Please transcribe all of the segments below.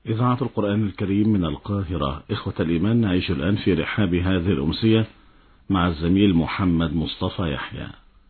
إذاعة القرآن الكريم من القاهرة. إخوة الإيمان، نعيش الآن في رحاب هذه الأمسية مع الزميل محمد مصطفى يحيى.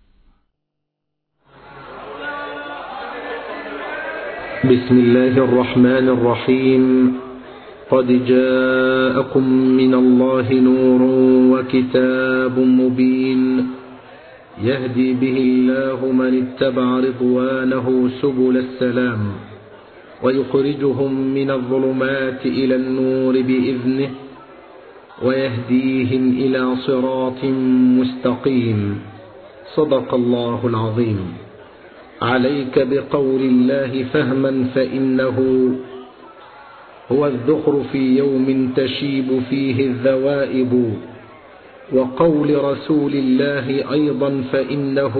بسم الله الرحمن الرحيم. قد جاءكم من الله نور وكتاب مبين يهدي به الله من اتبع رضوانه سبل السلام ويخرجهم من الظلمات إلى النور بإذنه ويهديهم إلى صراط مستقيم. صدق الله العظيم. عليك بقول الله فهما، فإنه هو الذخر في يوم تشيب فيه الذوائب، وقول رسول الله أيضا فإنه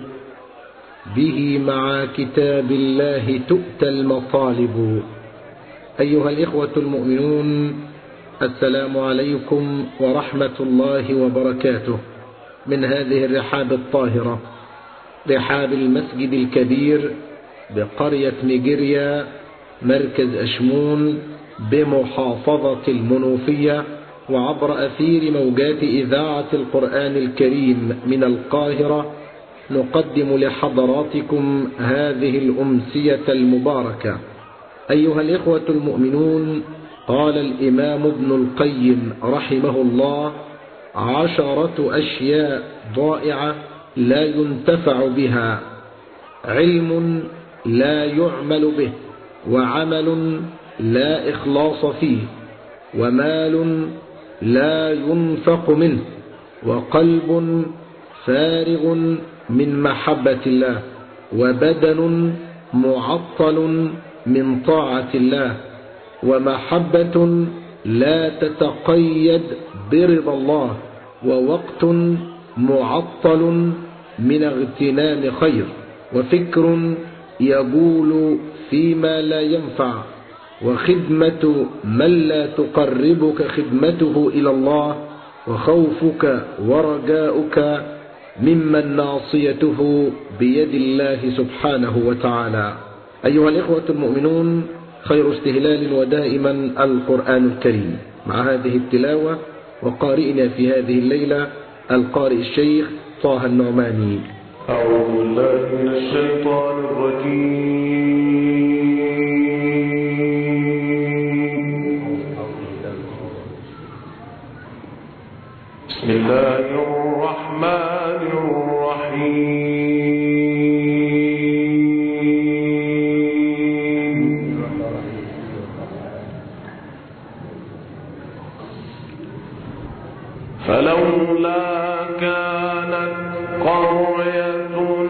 به مع كتاب الله تؤتى المطالب. أيها الإخوة المؤمنون، السلام عليكم ورحمة الله وبركاته من هذه الرحاب الطاهرة، رحاب المسجد الكبير بقرية نيجيريا مركز أشمون بمحافظة المنوفية، وعبر أثير موجات إذاعة القرآن الكريم من القاهرة نقدم لحضراتكم هذه الأمسية المباركة. أيها الإخوة المؤمنون، قال الإمام ابن القيم رحمه الله: 10 أشياء ضائعة لا ينتفع بها: علم لا يعمل به، وعمل لا إخلاص فيه، ومال لا ينفق منه، وقلب فارغ من محبة الله، وبدن معطل من طاعة الله، ومحبة لا تتقيد برضا الله، ووقت معطل من اغتنام خير، وفكر يقول فيما لا ينفع، وخدمة من لا تقربك خدمته إلى الله، وخوفك ورجاؤك ممن ناصيته بيد الله سبحانه وتعالى. أيها الإخوة المؤمنون، خير استهلال ودائما القرآن الكريم مع هذه التلاوة، وقارئنا في هذه الليلة القارئ الشيخ طه النعماني. أعوذ بالله من الشيطان الرجيم. بسم الله الرحمن الرحيم. فلولا كانت قرية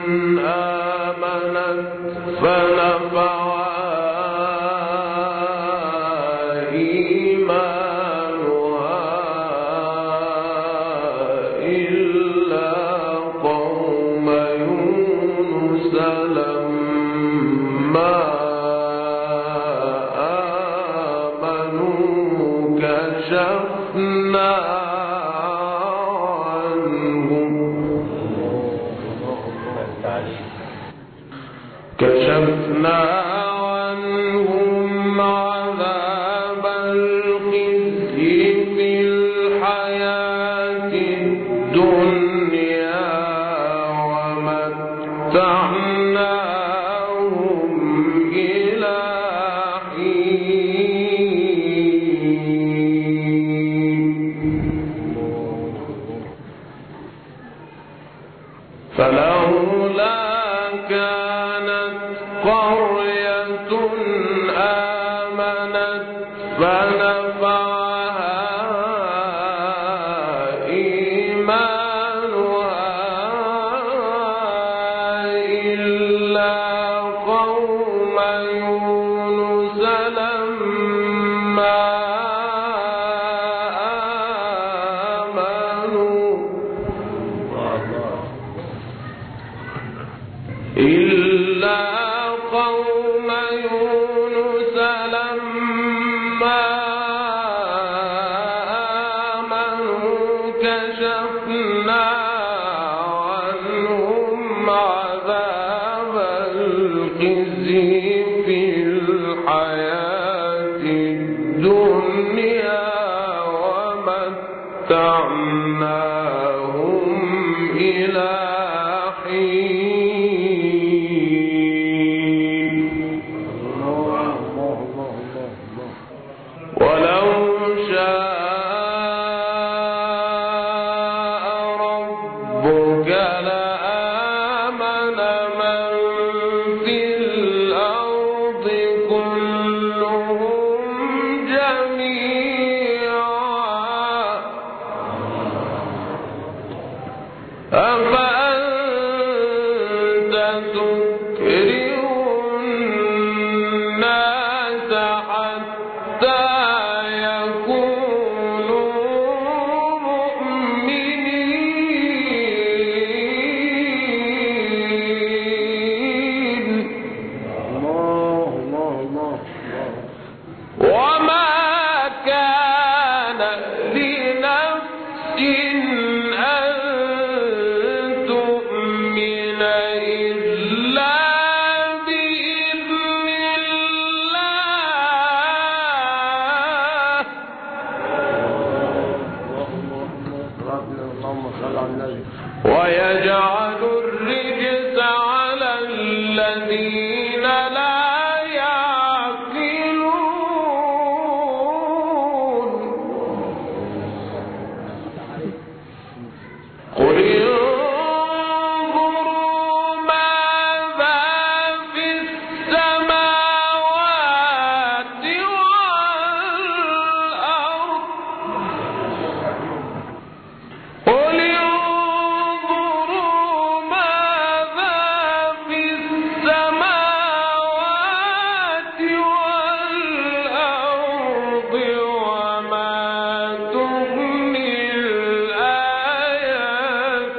آمنت فنفعها إيمانها إلا قوم يونس لما آمنوا كشفنا عنهم عذاب الخزي في الحياة الدنيا ومتعناهم إلى حين. فلولا كانت قرية آمنت فنفعها إيمانها إلا قوم يونس لما آمنوا إلا قوم يونس لما الدنيا ومتعناهم إلى حين ولو شاء ربك لآمن من في الأرض كلهم جميعا أفأنت تكره الناس حتى يكونوا مؤمنين وما كان لنفس أن تؤمن إلا بإذن الله ويجعل الرجس على الذين لا يعقلون قل انظروا ماذا في السماوات والأرض قل انظروا ماذا في السماوات والأرض وما تغني الآيات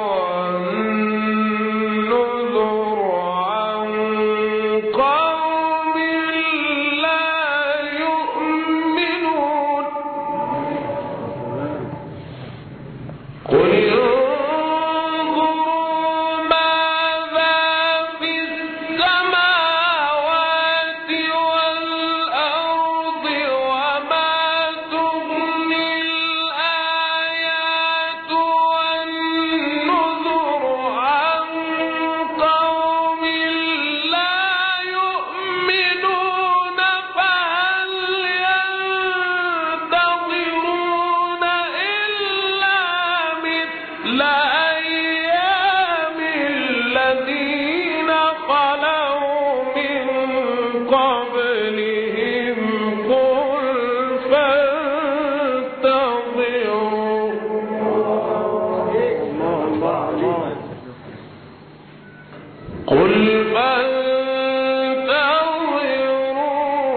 والنذر عن قوم لا يؤمنون قل انظروا ماذا في السماوات والأرض وما تغني الآيات والنذر عن قوم لا يؤمنون فهل ينتظرون إلا مثل أيام الذين خلوا من قبلهم قل فانتظروا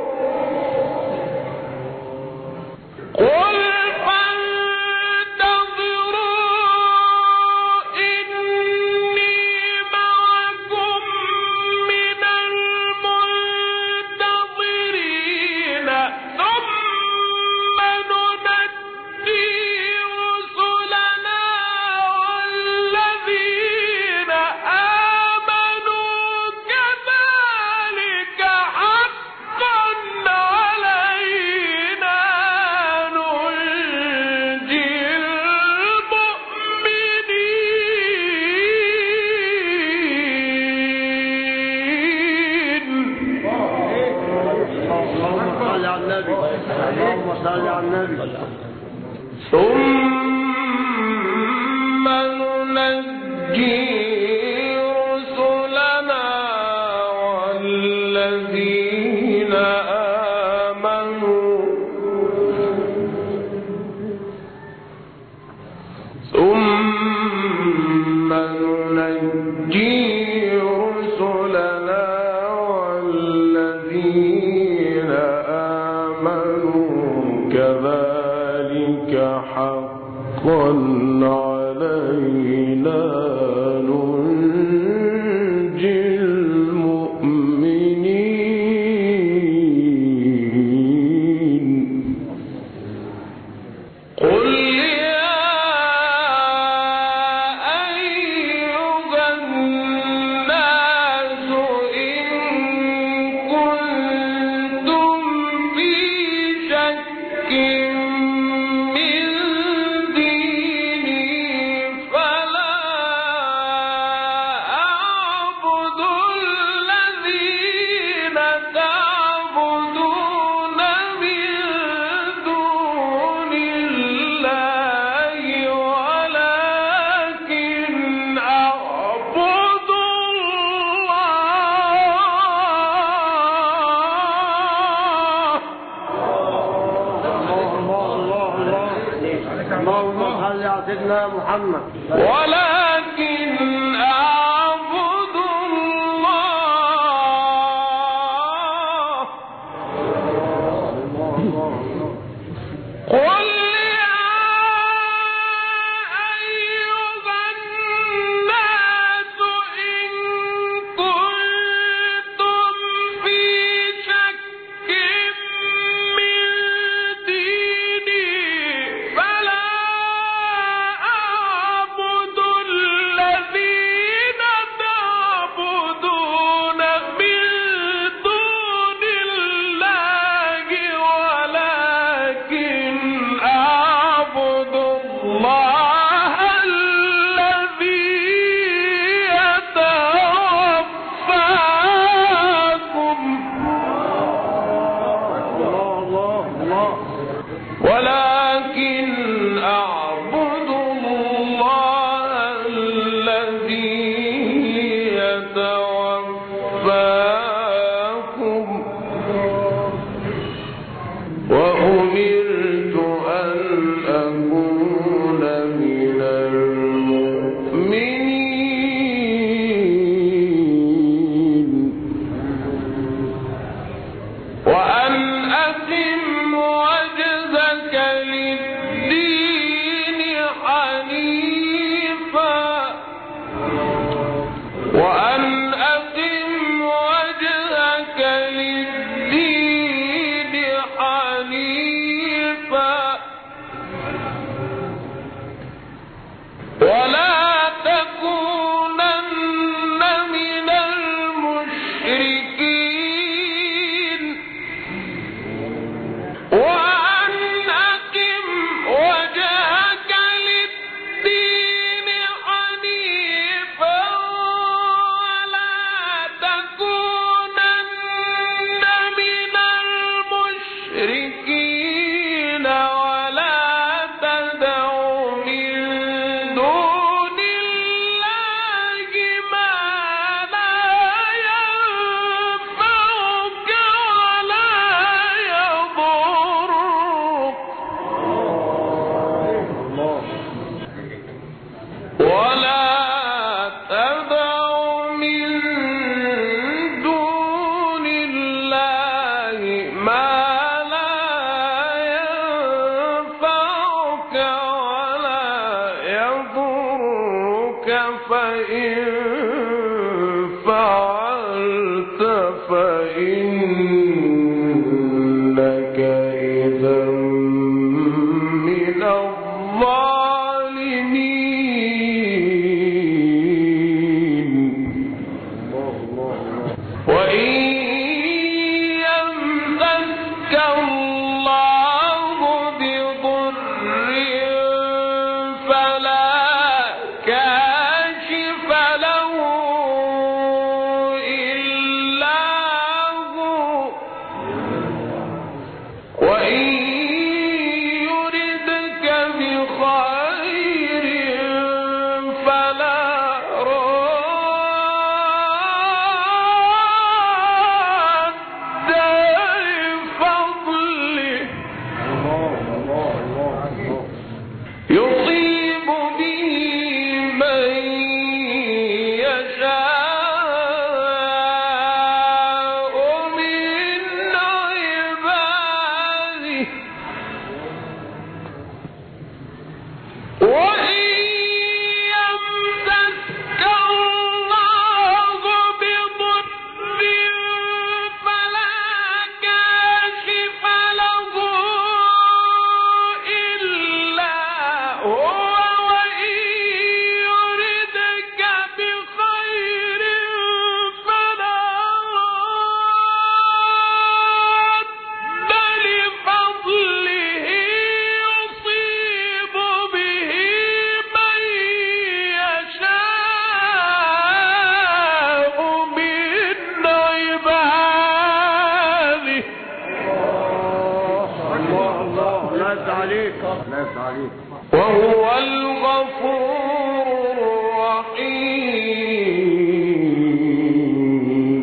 إني معكم من المنتظرين ثم ننجي رسلنا والذين آمنوا كذلك حقا علينا ننجي اللهم صل على النبي ثم ننجي رسلنا والذين آمنوا ثم ننجي رسلنا والذين آمنوا كذلك حقا علينا ننجي المؤمنين قل يا أيها الناس إن كنتم سيدنا محمد. ولكن أعبد الله. قل يا أيها الناس إن كنتم في شك من ديني فلا أعبد الذين تعبدون من دون الله ولكن أعبد الله الذي يتوفاكم ولكن أعبد الله الذي يتوفاكم وأمرت أن أكون من المؤمنين وأن أقم وجهك للدين حنيفا وأن أقم وجهك للدين حنيفا ولا تكونن من المشركين وأن أقم وجهك للدين حنيفا ولا تكونن من المشركين ولا تدع من دون الله ما لا ينفعك ولا يضرك ولا تدع من دون الله ما لا ينفعك ولا يضرك فإن فعلت فإنك إذا من الظالمين وإن يمسسك الله بضر فلا كاشف له إلا هو وإن يردك بخير فلا راد لفضله يصيب به من يشاء من عباده وإن يمسسك الله بضر فلا كاشف له إلا هو وإن يردك بخير فلا راد لفضله يصيب به من يشاء من عباده وهو الغفور الرحيم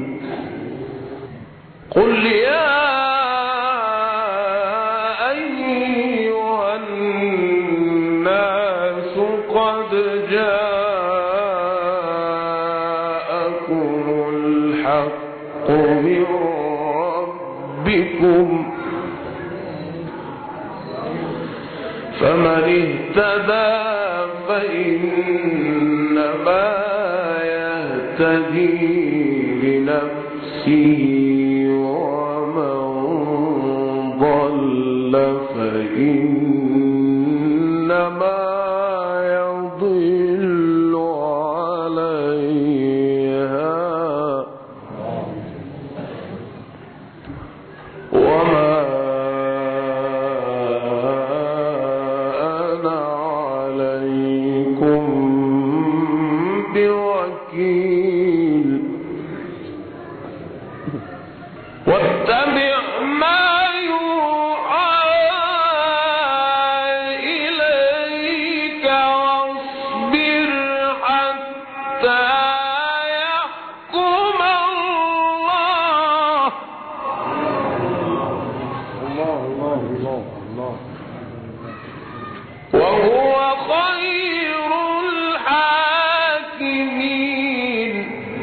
قل يا أيها الناس فمن اهتدى فإنما يهتدي لنفسه ومن ضل فإنما يضل عليها وما أنا عليكم بوكيل واتبع ما يوحى إليك واصبر حتى يحكم الله وهو خير الحاكمين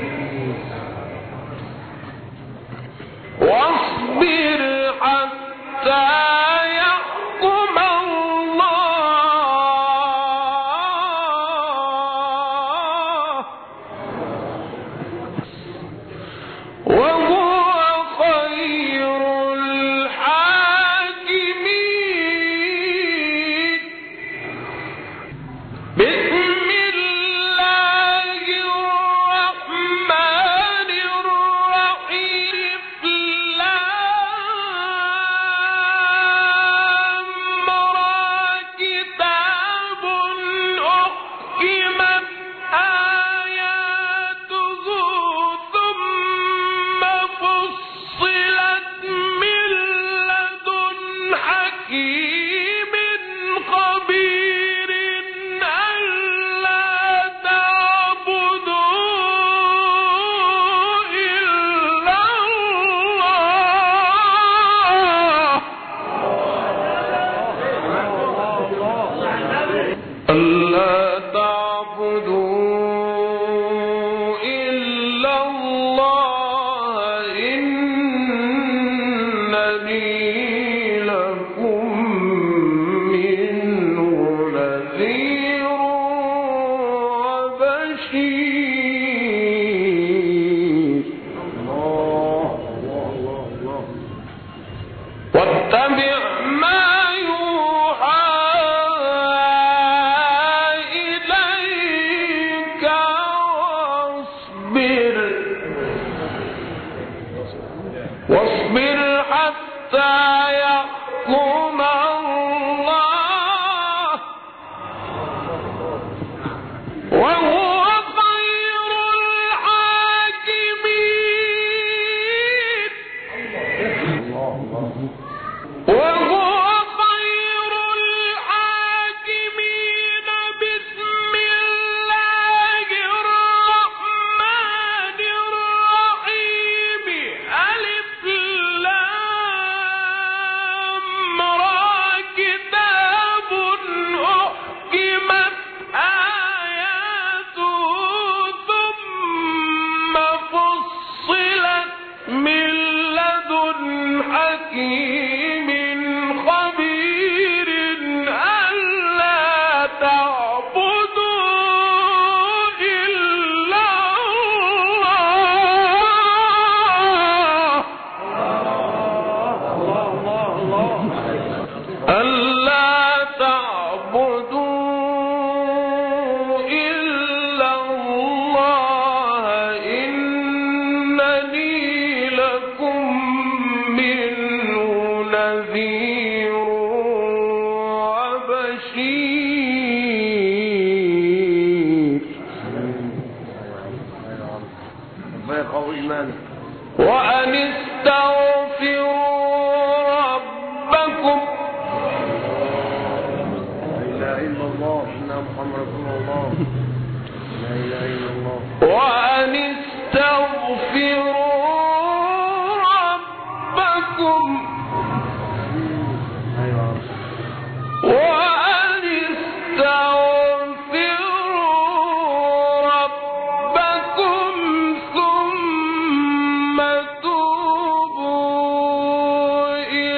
واصبر حتى يحكم الله وهو خير الحاكمين بسم الله الرحمن الرحيم كتاب أحكمت آياته ثم فصلت من لدن حكيم خبير ألا تعبدوا إلا الله ألا تعبدوا إلا الله إنني لكم منه نذير وبشير واتبع ما يوحى إليك واصبر حتى يحكم الله وهو خير الحاكمين وهو خير الحاكمين بسم الله الرحمن الرحيم ألف لام را كتاب أحكمت آياته ثم فصلت من لدن حكيم خبير ألا تعبدوا إلا الله ألا تعبدوا إلا الله إنني لكم منه نذير وبشير وأن استغفروا ربكم وأن استغفروا ربكم وأن استغفروا ربكم ثم توبوا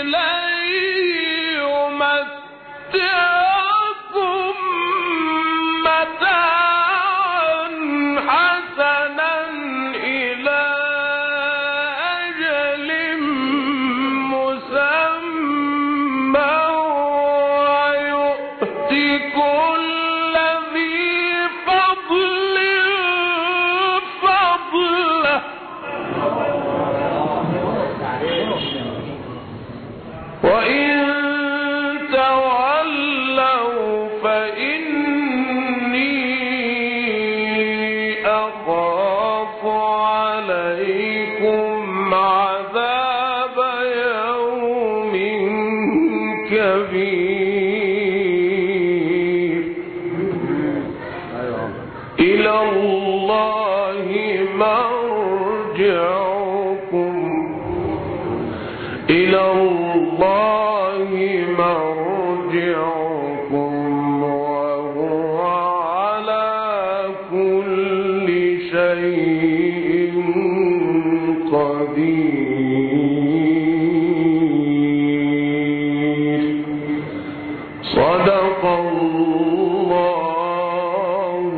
الكبير إلى الله مرجعكم وهو على كل شيء قدير. صدق الله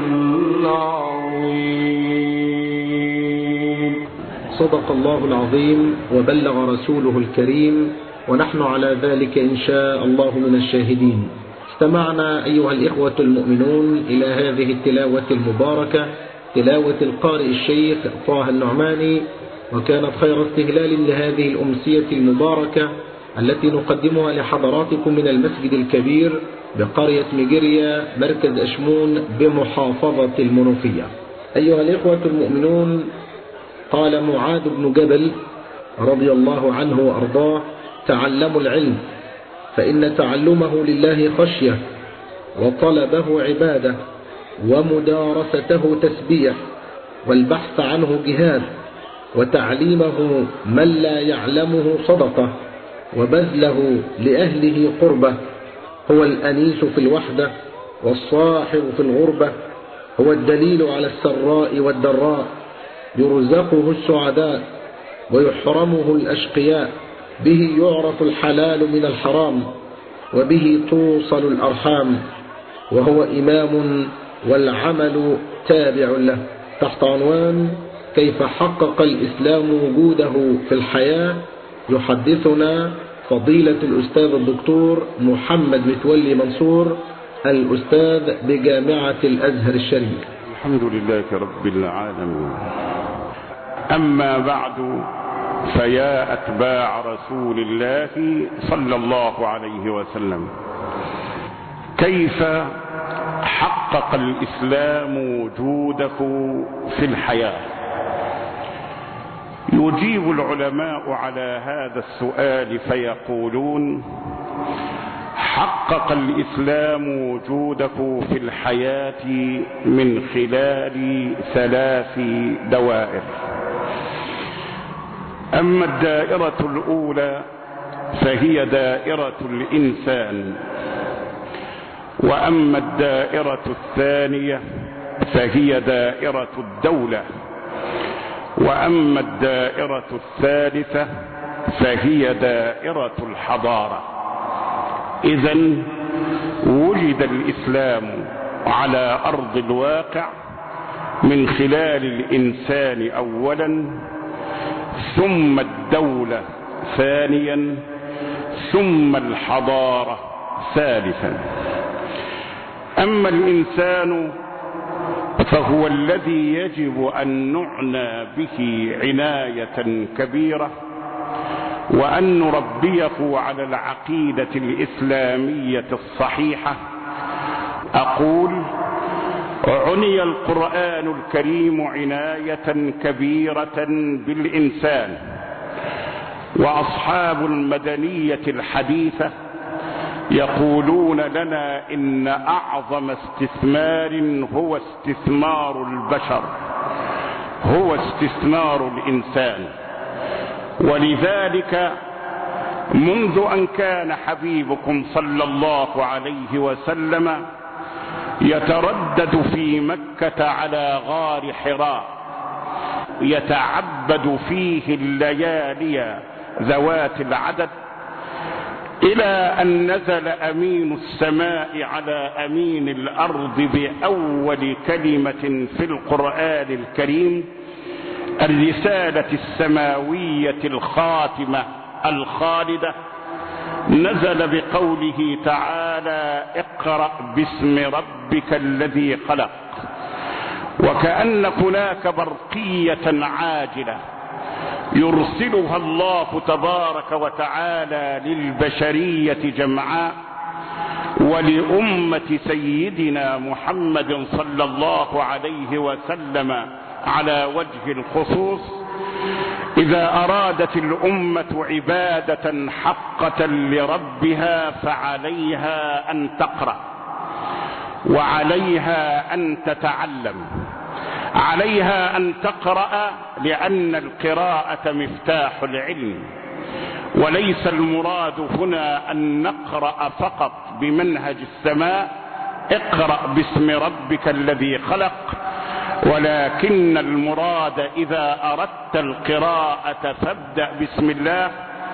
العظيم. صدق الله العظيم وبلغ رسوله الكريم، ونحن على ذلك إن شاء الله من الشاهدين. استمعنا أيها الإخوة المؤمنون إلى هذه التلاوة المباركة، تلاوة القارئ الشيخ طه النعماني، وكانت خير استهلال لهذه الأمسية المباركة التي نقدمها لحضراتكم من المسجد الكبير بقرية مجريا مركز أشمون بمحافظة المنوفية. أيها الإخوة المؤمنون، قال معاذ بن جبل رضي الله عنه وأرضاه: تعلموا العلم، فإن تعلمه لله خشية، وطلبه عبادة، ومدارسته تسبيح، والبحث عنه جهاد، وتعليمه من لا يعلمه صدقة، وبذله لأهله قربة. هو الأنيس في الوحدة والصاحب في الغربة، هو الدليل على السراء والضراء، يرزقه السعداء ويحرمه الأشقياء، به يعرف الحلال من الحرام، وبه توصل الأرحام، وهو إمام والعمل تابع له. تحت عنوان كيف حقق الإسلام وجوده في الحياة، يحدثنا فضيلة الأستاذ الدكتور محمد متولي منصور، الأستاذ بجامعة الأزهر الشريف. الحمد لله رب العالمين. أما بعد، فيا أتباع رسول الله صلى الله عليه وسلم، كيف حقق الإسلام وجوده في الحياة؟ يجيب العلماء على هذا السؤال فيقولون: حقق الإسلام وجوده في الحياة من خلال 3 دوائر. أما الدائرة الأولى فهي دائرة الإنسان، وأما الدائرة الثانية فهي دائرة الدولة، وأما الدائرة الثالثة فهي دائرة الحضارة. إذن وجد الإسلام على أرض الواقع من خلال الإنسان أولا، ثم الدولة ثانيا، ثم الحضارة ثالثا. أما الإنسان فهو الذي يجب أن نعنى به عناية كبيرة، وأن نربيه على العقيدة الإسلامية الصحيحة. أقول: عني القرآن الكريم عناية كبيرة بالإنسان، وأصحاب المدنية الحديثة يقولون لنا إن أعظم استثمار هو استثمار البشر، هو استثمار الإنسان. ولذلك منذ أن كان حبيبكم صلى الله عليه وسلم يتردد في مكة على غار حراء يتعبد فيه الليالي ذوات العدد، إلى أن نزل أمين السماء على أمين الأرض بأول كلمة في القرآن الكريم، الرسالة السماوية الخاتمة الخالدة، نزل بقوله تعالى: اقرأ باسم ربك الذي خلق. وكأن هناك برقية عاجلة يرسلها الله تبارك وتعالى للبشرية جمعاء، ولأمة سيدنا محمد صلى الله عليه وسلم على وجه الخصوص، إذا أرادت الأمة عبادة حقة لربها فعليها أن تقرأ، وعليها أن تتعلم. عليها أن تقرأ لأن القراءة مفتاح العلم، وليس المراد هنا أن نقرأ فقط بمنهج السماء اقرأ باسم ربك الذي خلق، ولكن المراد إذا أردت القراءة فابدأ بسم الله،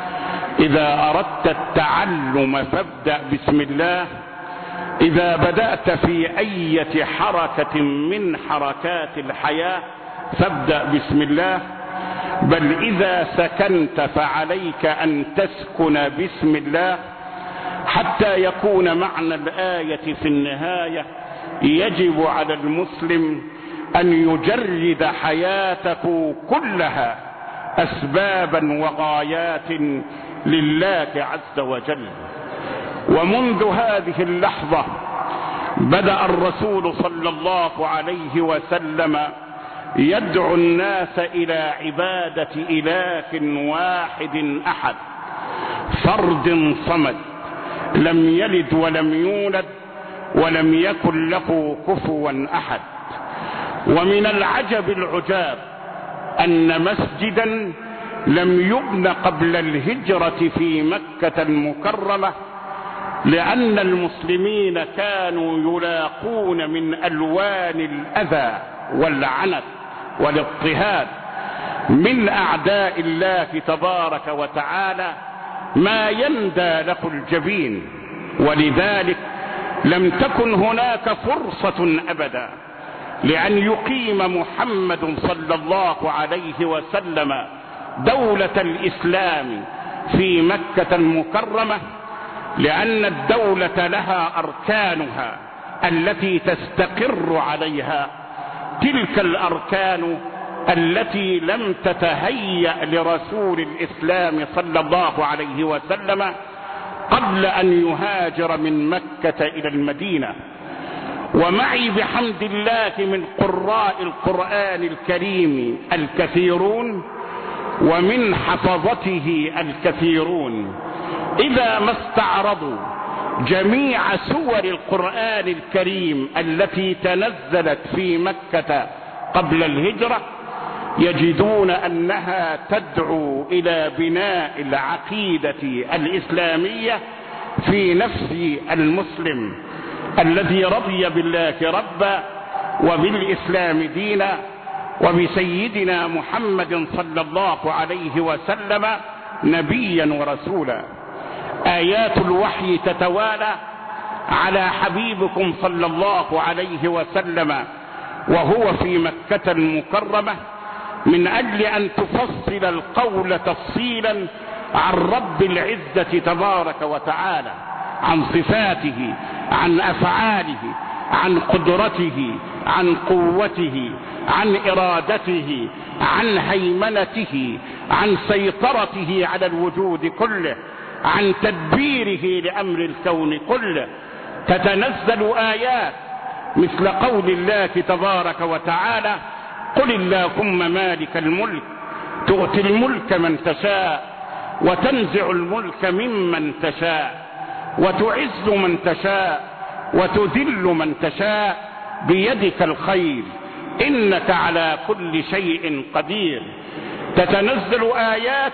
إذا أردت التعلم فابدأ بسم الله، إذا بدأت في أي حركة من حركات الحياة فابدأ بسم الله، بل إذا سكنت فعليك أن تسكن بسم الله، حتى يكون معنى الآية في النهاية يجب على المسلم أن يجرد حياته كلها أسبابا وغايات لله عز وجل. ومنذ هذه اللحظة بدأ الرسول صلى الله عليه وسلم يدعو الناس إلى عبادة إله واحد أحد، فرد صمد، لم يلد ولم يولد ولم يكن له كفوا أحد. ومن العجب العجاب أن مسجدا لم يبن قبل الهجرة في مكة المكرمة، لأن المسلمين كانوا يلاقون من ألوان الأذى والعنت والاضطهاد من أعداء الله تبارك وتعالى ما يندى له الجبين، ولذلك لم تكن هناك فرصة أبدا لأن يقيم محمد صلى الله عليه وسلم دولة الإسلام في مكة المكرمة، لأن الدولة لها أركانها التي تستقر عليها، تلك الأركان التي لم تتهيأ لرسول الإسلام صلى الله عليه وسلم قبل أن يهاجر من مكة إلى المدينة. ومعي بحمد الله من قراء القرآن الكريم الكثيرون ومن حفظته الكثيرون، إذا ما استعرضوا جميع سور القرآن الكريم التي تنزلت في مكة قبل الهجرة يجدون أنها تدعو إلى بناء العقيدة الإسلامية في نفس المسلم الذي رضي بالله ربا وبالإسلام دينا وبسيدنا محمد صلى الله عليه وسلم نبيا ورسولا. آيات الوحي تتوالى على حبيبكم صلى الله عليه وسلم وهو في مكة المكرمة من أجل أن تفصل القول تفصيلا عن رب العزة تبارك وتعالى، عن صفاته، عن أفعاله، عن قدرته، عن قوته، عن إرادته، عن هيمنته، عن سيطرته على الوجود كله، عن تدبيره لأمر الكون كله. تتنزل آيات مثل قول الله تبارك وتعالى: قل اللهم مالك الملك تؤتي الملك من تشاء وتنزع الملك ممن تشاء وتعز من تشاء وتذل من تشاء بيدك الخير إنك على كل شيء قدير. تتنزل آيات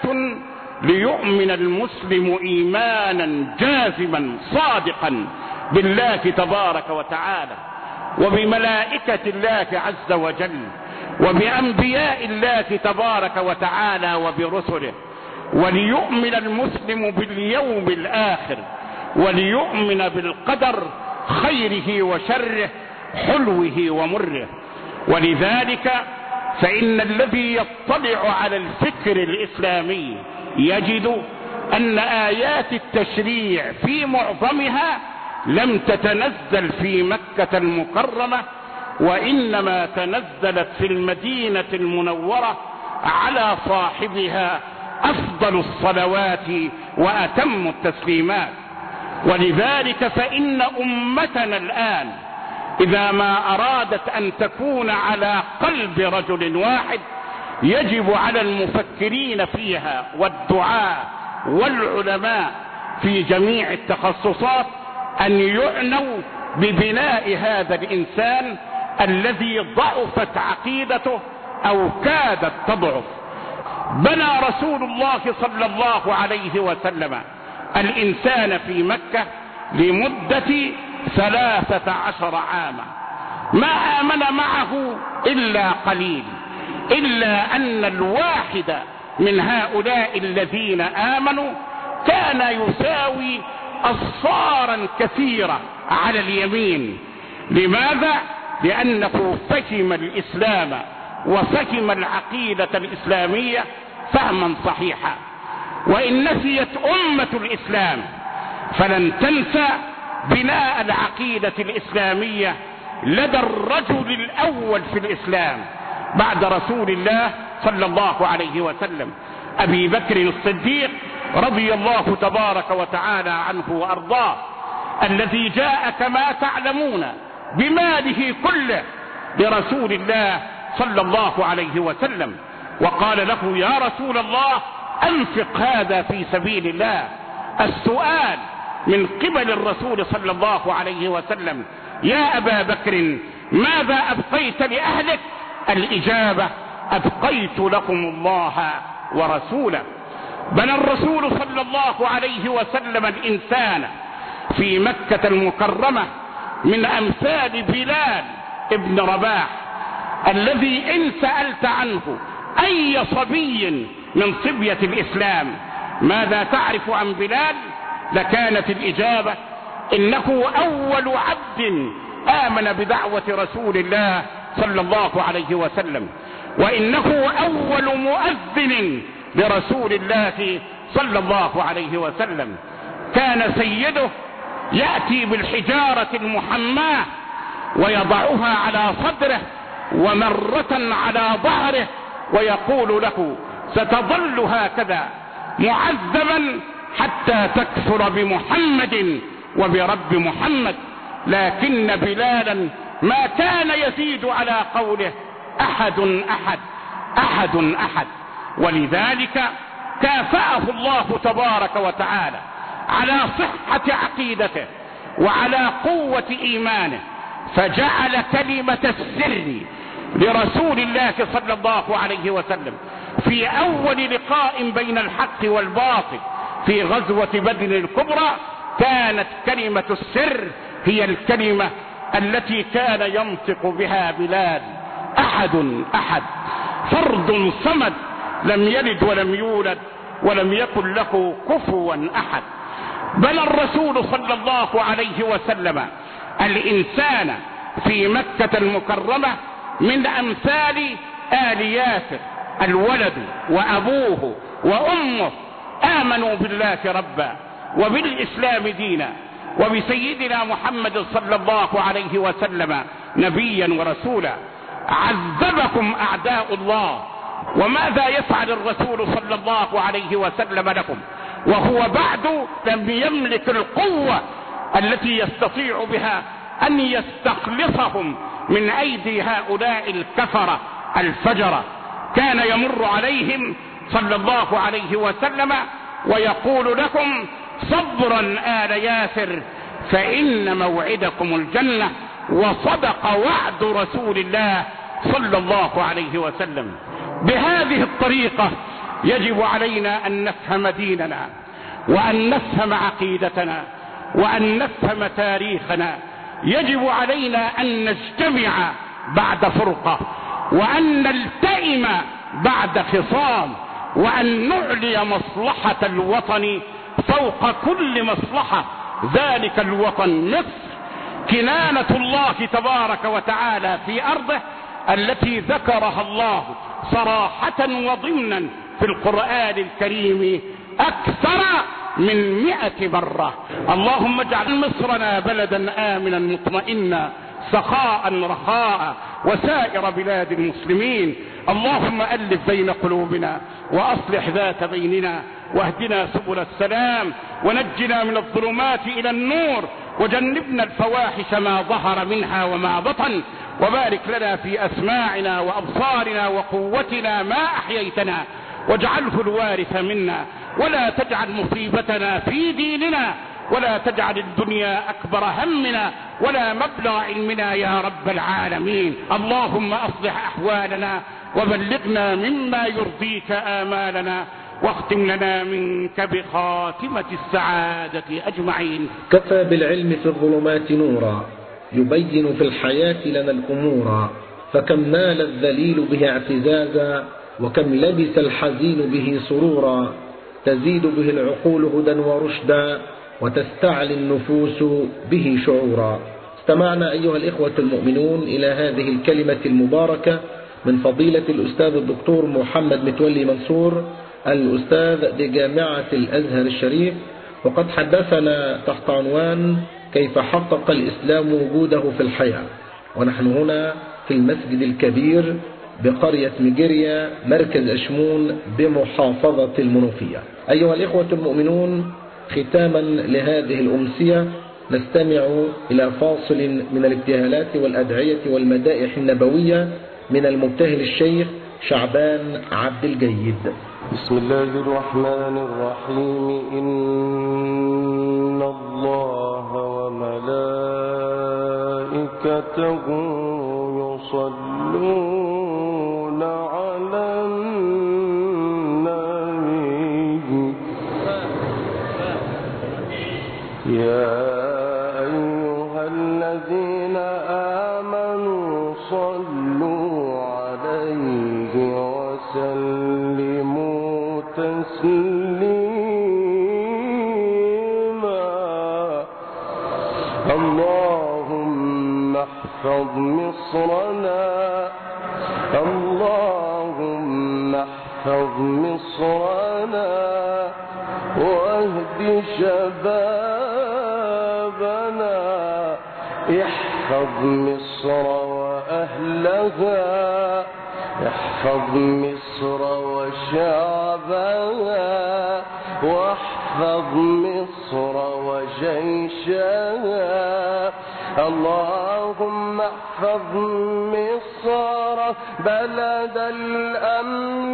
ليؤمن المسلم إيمانا جازما صادقا بالله تبارك وتعالى وبملائكة الله عز وجل وبأنبياء الله تبارك وتعالى وبرسله، وليؤمن المسلم باليوم الآخر، وليؤمن بالقدر خيره وشره حلوه ومره. ولذلك فإن الذي يطلع على الفكر الإسلامي يجد أن آيات التشريع في معظمها لم تتنزل في مكة المكرمة، وإنما تنزلت في المدينة المنورة على صاحبها أفضل الصلوات وأتم التسليمات. ولذلك فإن أمتنا الآن إذا ما أرادت أن تكون على قلب رجل واحد يجب على المفكرين فيها والدعاة والعلماء في جميع التخصصات أن يعنوا ببناء هذا الإنسان الذي ضعفت عقيدته أو كادت تضعف. بنى رسول الله صلى الله عليه وسلم الإنسان في مكة لمدة 13 عاما، ما آمن معه إلا قليل، إلا أن الواحد من هؤلاء الذين آمنوا كان يساوي أصفارا كثيرة على اليمين. لماذا؟ لأنه فهم الإسلام وفهم العقيدة الإسلامية فهما صحيحا. وإن نسيت أمة الإسلام فلن تنسى بناء العقيدة الإسلامية لدى الرجل الأول في الإسلام بعد رسول الله صلى الله عليه وسلم، أبي بكر الصديق رضي الله تبارك وتعالى عنه وأرضاه، الذي جاء كما تعلمون بماله كله لرسول الله صلى الله عليه وسلم، وقال له: يا رسول الله أنفق هذا في سبيل الله. السؤال من قبل الرسول صلى الله عليه وسلم: يا أبا بكر ماذا أبقيت لأهلك؟ الإجابة: أبقيت لكم الله ورسوله. بنى الرسول صلى الله عليه وسلم الإنسان في مكة المكرمة من أمثال بلال ابن رباح، الذي إن سألت عنه أي صبي من صبية الإسلام ماذا تعرف عن بلال؟ لكانت الإجابة: إنه أول عبد آمن بدعوة رسول الله صلى الله عليه وسلم، وإنه أول مؤذن لرسول الله صلى الله عليه وسلم. كان سيده يأتي بالحجارة المحماة ويضعها على صدره ومرة على ظهره ويقول له: ستظل هكذا معذبا حتى تكفر بمحمد وبرب محمد. لكن بلالا ما كان يزيد على قوله: أحد أحد أحد أحد. ولذلك كافأه الله تبارك وتعالى على صحة عقيدته وعلى قوة إيمانه، فجعل كلمة السر لرسول الله صلى الله عليه وسلم في أول لقاء بين الحق والباطل في غزوة بدر الكبرى كانت كلمة السر هي الكلمة التي كان ينطق بها بلال: أحد أحد فرد صمد لم يلد ولم يولد ولم يكن له كفوا أحد. بل الرسول صلى الله عليه وسلم الإنسان في مكة المكرمة من أمثال آل ياسر، الولد وأبوه وأمه آمنوا بالله ربا وبالإسلام دينا وبسيدنا محمد صلى الله عليه وسلم نبيا ورسولا. عذبكم أعداء الله، وماذا يفعل الرسول صلى الله عليه وسلم لكم وهو بعد لم يملك القوة التي يستطيع بها أن يستخلصهم من أيدي هؤلاء الكفرة الفجرة؟ كان يمر عليهم صلى الله عليه وسلم ويقول لكم: صبرا آل ياسر فإن موعدكم الجنة. وصدق وعد رسول الله صلى الله عليه وسلم. بهذه الطريقة يجب علينا أن نفهم ديننا وأن نفهم عقيدتنا وأن نفهم تاريخنا. يجب علينا أن نجتمع بعد فرقة، وأن نلتئم بعد خصام، وأن نعلي مصلحة الوطن فوق كل مصلحة. ذلك الوطن مصر، كنانة الله تبارك وتعالى في أرضه التي ذكرها الله صراحة وضمنا في القرآن الكريم أكثر من 100 مرة. اللهم اجعل مصرنا بلدا آمنا مطمئنا سخاء رخاء وسائر بلاد المسلمين. اللهم ألف بين قلوبنا وأصلح ذات بيننا واهدنا سبل السلام ونجنا من الظلمات إلى النور وجنبنا الفواحش ما ظهر منها وما بطن وبارك لنا في أسماعنا وأبصارنا وقوتنا ما أحييتنا، واجعله الوارث منا، ولا تجعل مصيبتنا في ديننا، ولا تجعل الدنيا أكبر همنا ولا مبلغ علمنا يا رب العالمين. اللهم أصلح أحوالنا وبلغنا مما يرضيك آمالنا، واختم لنا منك بخاتمة السعادة أجمعين. كفى بالعلم في الظلمات نورا، يبين في الحياة لنا الأمور، فكم نال الذليل به اعتزازا، وكم لبس الحزين به سرورا، تزيد به العقول هدى ورشدا، وتستعلي النفوس به شعورا. استمعنا أيها الإخوة المؤمنون إلى هذه الكلمة المباركة من فضيلة الأستاذ الدكتور محمد متولي منصور، الأستاذ بجامعة الأزهر الشريف، وقد حدثنا تحت عنوان كيف حقق الإسلام وجوده في الحياة. ونحن هنا في المسجد الكبير بقرية مجريا مركز أشمون بمحافظة المنوفية. أيها الإخوة المؤمنون، ختاما لهذه الأمسية نستمع إلى فاصل من الابتهالات والأدعية والمدائح النبوية من المبتهل الشيخ شعبان عبد الجيد. بسم الله الرحمن الرحيم. إن الله وملائكته يصلون على النبي يا أيها الذين آمنوا صلوا عليه وسلموا تسليما. اللهم احفظ مصرنا، اللهم احفظ مصرنا واهد شبابنا، احفظ مصر وأهلها، احفظ مصر وشعبها، واحفظ مصر وجيشها. اللهم احفظ مصر بلد الأمن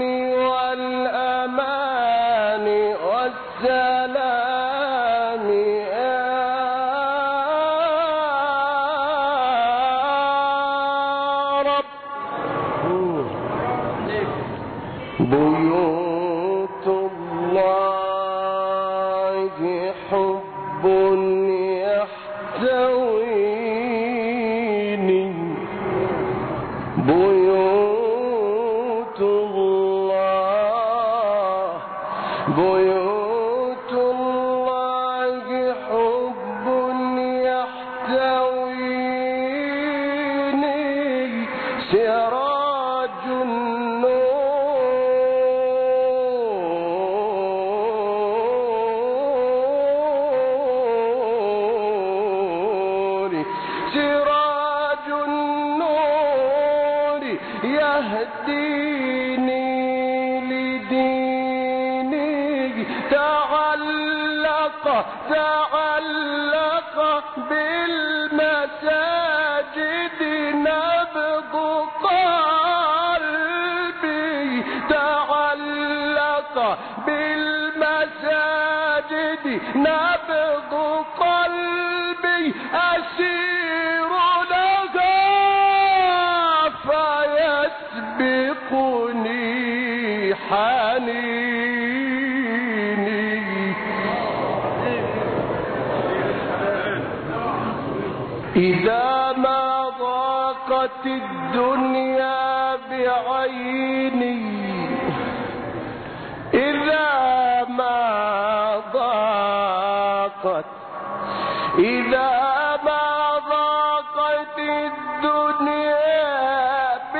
والأمان والسلام يا رب. بيوت الله حب يحتويني، بيوت الله، بيوت الله حب يحتويني، سراج النور، سراج النور يهديني لديني، تعلق بالمساجد نبض قلبي، تعلق بالمساجد نبض قلبي، أسير لها فيسبقني حنيني. إذا ما ضاقت الدنيا بعيني، إذا ما ضاقت، إذا ما ضاقت الدنيا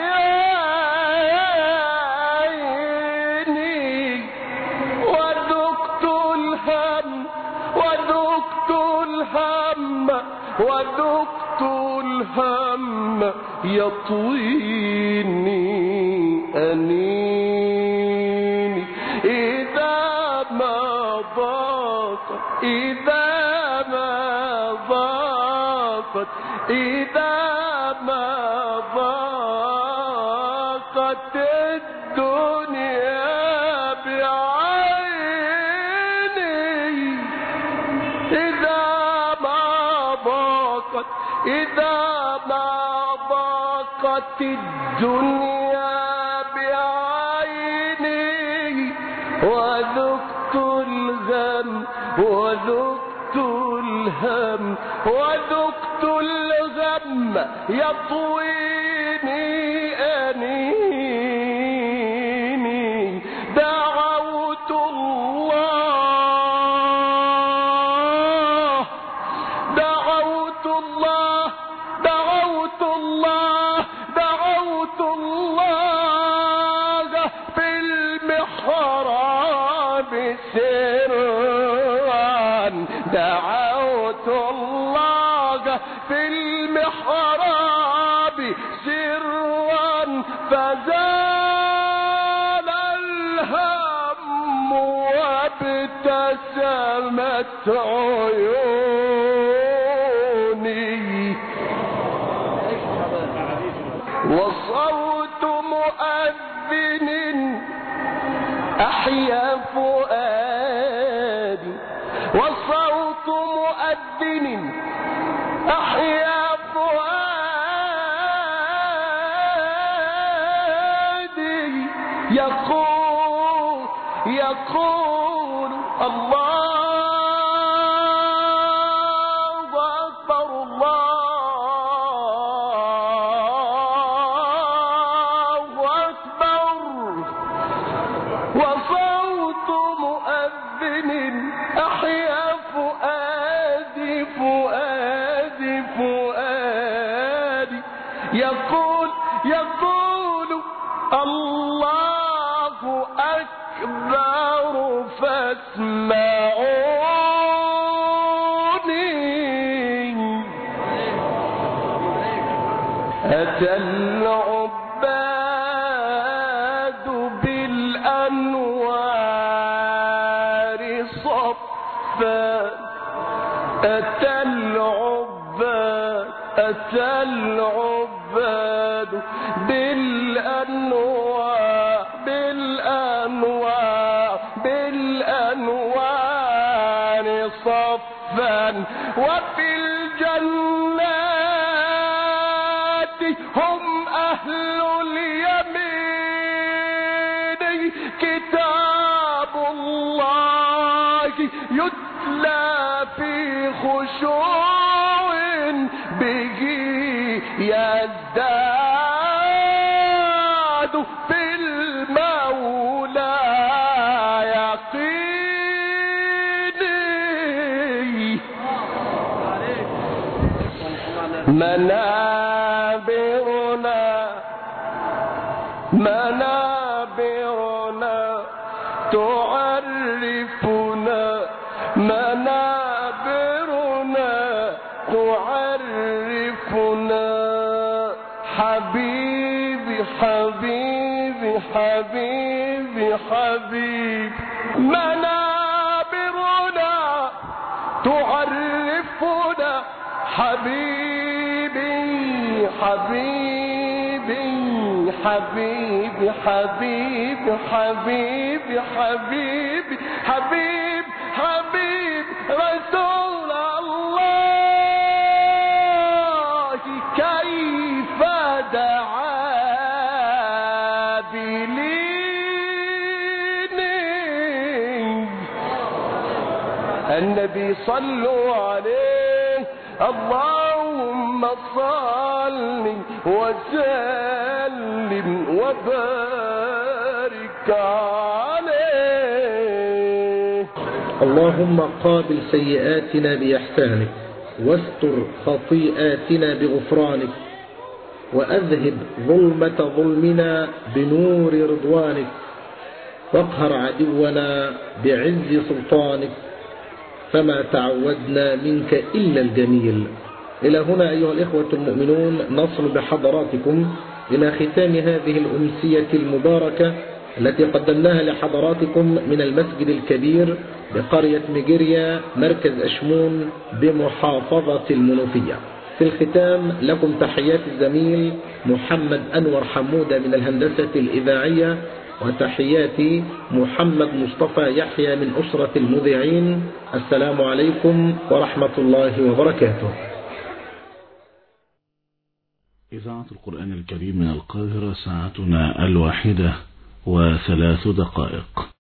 بعيني، وذقت الهم، وذقت الهم، وذقت الهم يطويني أنيني. إذا ما ضاق، إذا ما ضاق ضاقت إذا ما ضاقت الدنيا بعيني إذا ما ضاقت الدنيا بعيني وذقت الغم يطويني أنيني دعوت الله في المحراب سرا دعوت الله في المحراب سرا فزال الهم وابتسمت عيوني وصوت مؤذن أحيا فؤادي وصوت مؤذن أحيا فؤادي يقول الله أكبر الله أكبر وصوت مؤذن أحيا فؤادي يقول الله أكبر فاسمعوني أتى العباد بالأنوار صفا أتى العباد بالأنوار صفا وفي الجنات هم أهل اليمين كتاب الله يتلى في خشوع به يزداد في المولى يقيني منابرنا تعرفنا حبيبي منابرنا تعرفنا حبيبي رسول الله كيف دعا بليني النبي صلوا عليه اللهم صل وسلم وبارك عليه. اللهم قابل سيئاتنا بإحسانك واستر خطيئاتنا بغفرانك وأذهب ظلمة ظلمنا بنور رضوانك واقهر عدونا بعز سلطانك فما تعودنا منك إلا الجميل. إلى هنا أيها الإخوة المؤمنون نصل بحضراتكم إلى ختام هذه الأمسية المباركة التي قدمناها لحضراتكم من المسجد الكبير بقرية مجريا مركز أشمون بمحافظة المنوفية. في في الختام لكم تحيات الزميل محمد أنور حمودة من الهندسة الإذاعية، وتحياتي محمد مصطفى يحيى من أسرة المذيعين. السلام عليكم ورحمة الله وبركاته. إذاعة القرآن الكريم من القاهرة، ساعتنا 1:03.